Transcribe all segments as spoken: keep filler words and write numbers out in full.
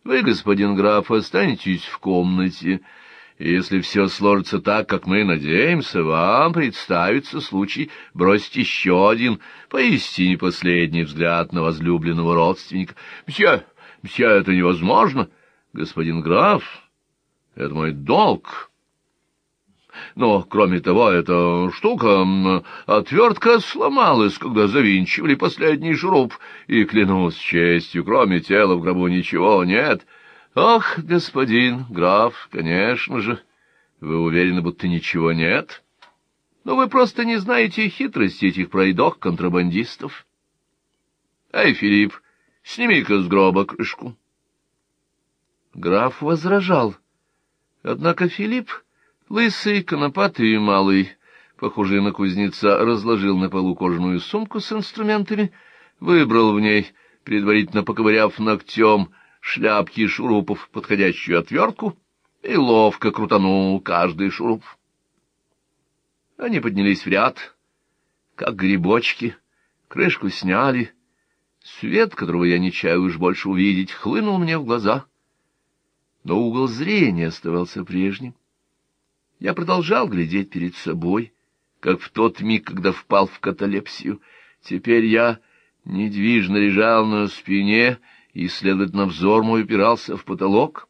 Вы, господин граф, останетесь в комнате. И если все сложится так, как мы надеемся, вам представится случай бросить еще один, поистине последний взгляд на возлюбленного родственника. Мсье, мсье, это невозможно. Господин граф, это мой долг. Но, кроме того, эта штука, отвертка сломалась, когда завинчивали последний шуруп, и, клянусь честью, кроме тела в гробу ничего нет. Ах, господин граф, конечно же, вы уверены, будто ничего нет? Но вы просто не знаете хитрости этих пройдох-контрабандистов. Эй, Филипп, сними-ка с гроба крышку. Граф возражал, однако Филипп, лысый, конопатый и малый, похожий на кузнеца, разложил на полу кожаную сумку с инструментами, выбрал в ней, предварительно поковыряв ногтем, шляпки шурупов, подходящую отвертку, и ловко крутанул каждый шуруп. Они поднялись в ряд, как грибочки, крышку сняли. Свет, которого я не чаю уж больше увидеть, хлынул мне в глаза. Но угол зрения оставался прежним. Я продолжал глядеть перед собой, как в тот миг, когда впал в каталепсию. Теперь я недвижно лежал на спине, и, следовательно, взор мой упирался в потолок.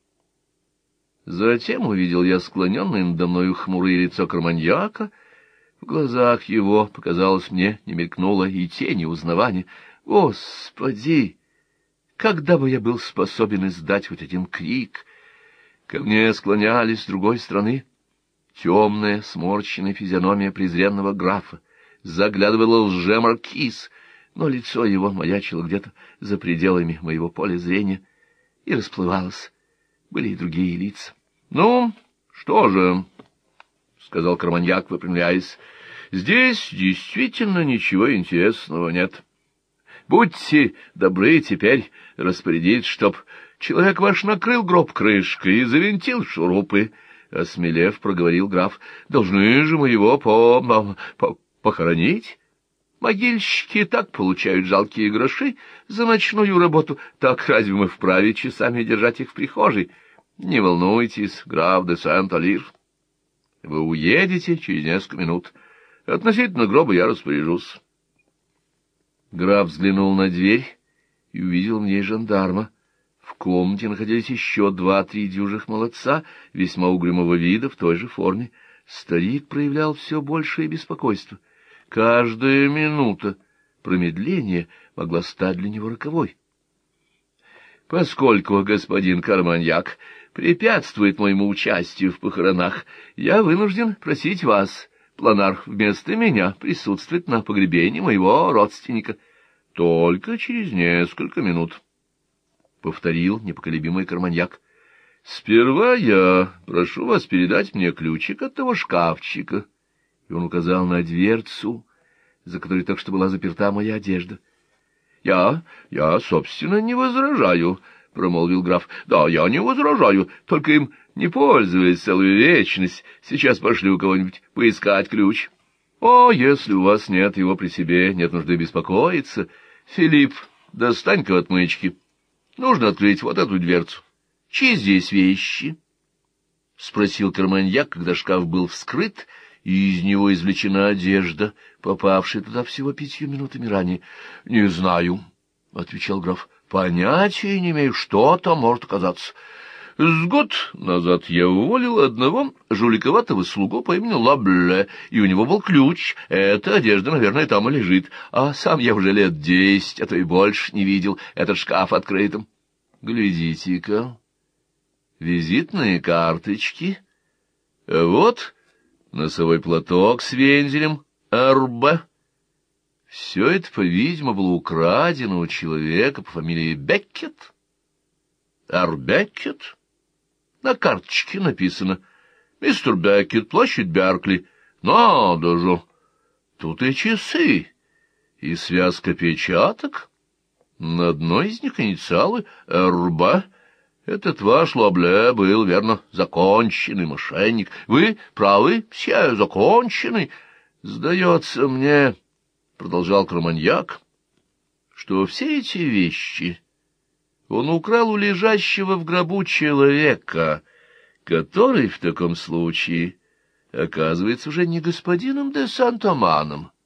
Затем увидел я склоненное надо мною хмурое лицо Карманьяка. В глазах его, показалось мне, не мелькнуло и тени узнавания. Господи! Когда бы я был способен издать хоть один крик? Ко мне склонялись с другой стороны. Темная, сморщенная физиономия презренного графа. Заглядывала лже-маркиз, но лицо его маячило где-то за пределами моего поля зрения и расплывалось. Были и другие лица. — Ну, что же, — сказал Карманьяк, выпрямляясь, — здесь действительно ничего интересного нет. Будьте добры теперь распорядиться, чтоб человек ваш накрыл гроб крышкой и завинтил шурупы. Осмелев, проговорил граф, — должны же мы его по... по... похоронить? Могильщики и так получают жалкие гроши за ночную работу, так разве мы вправе часами держать их в прихожей? Не волнуйтесь, граф де Сент-Алир. Вы уедете через несколько минут. Относительно гроба я распоряжусь. Граф взглянул на дверь и увидел в ней жандарма. В комнате находились еще два-три дюжих молодца, весьма угрюмого вида, в той же форме. Старик проявлял все большее беспокойство. Каждая минута промедления могла стать для него роковой. — Поскольку господин Карманьяк препятствует моему участию в похоронах, я вынужден просить вас, Планар, вместо меня присутствовать на погребении моего родственника. Только через несколько минут, — повторил непоколебимый Карманьяк. — Сперва я прошу вас передать мне ключик от того шкафчика. И он указал на дверцу, за которой только что была заперта моя одежда. — Я, я, собственно, не возражаю, — промолвил граф. — Да, я не возражаю, только им не пользовались целую вечность. Сейчас пошлю кого-нибудь поискать ключ. — О, если у вас нет его при себе, нет нужды беспокоиться. Филипп, достань-ка отмычки. Нужно открыть вот эту дверцу. Чьи здесь вещи? — спросил Карманьяк, когда шкаф был вскрыт, и из него извлечена одежда, попавшая туда всего пятью минутами ранее. — Не знаю, — отвечал граф. — Понятия не имею, что там может оказаться. С год назад я уволил одного жуликоватого слугу по имени Лабле, и у него был ключ. Эта одежда, наверное, там и лежит. А сам я уже лет десять, а то и больше не видел этот шкаф открытым. Глядите-ка, визитные карточки. Вот носовой платок с вензелем эр бэ. Все это, по-видимому, было украдено у человека по фамилии Беккет. Эр Беккет? На карточке написано: «Мистер Беккет, площадь Беркли». Надо же! Тут и часы, и связка печаток. На одной из них инициалы эр бэ. Этот ваш Лабле был, верно, законченный мошенник. Вы правы, все законченный. Сдается мне, — продолжал Карманьяк, — что все эти вещи Он украл у лежащего в гробу человека, который в таком случае оказывается уже не господином де Сент-Оманом,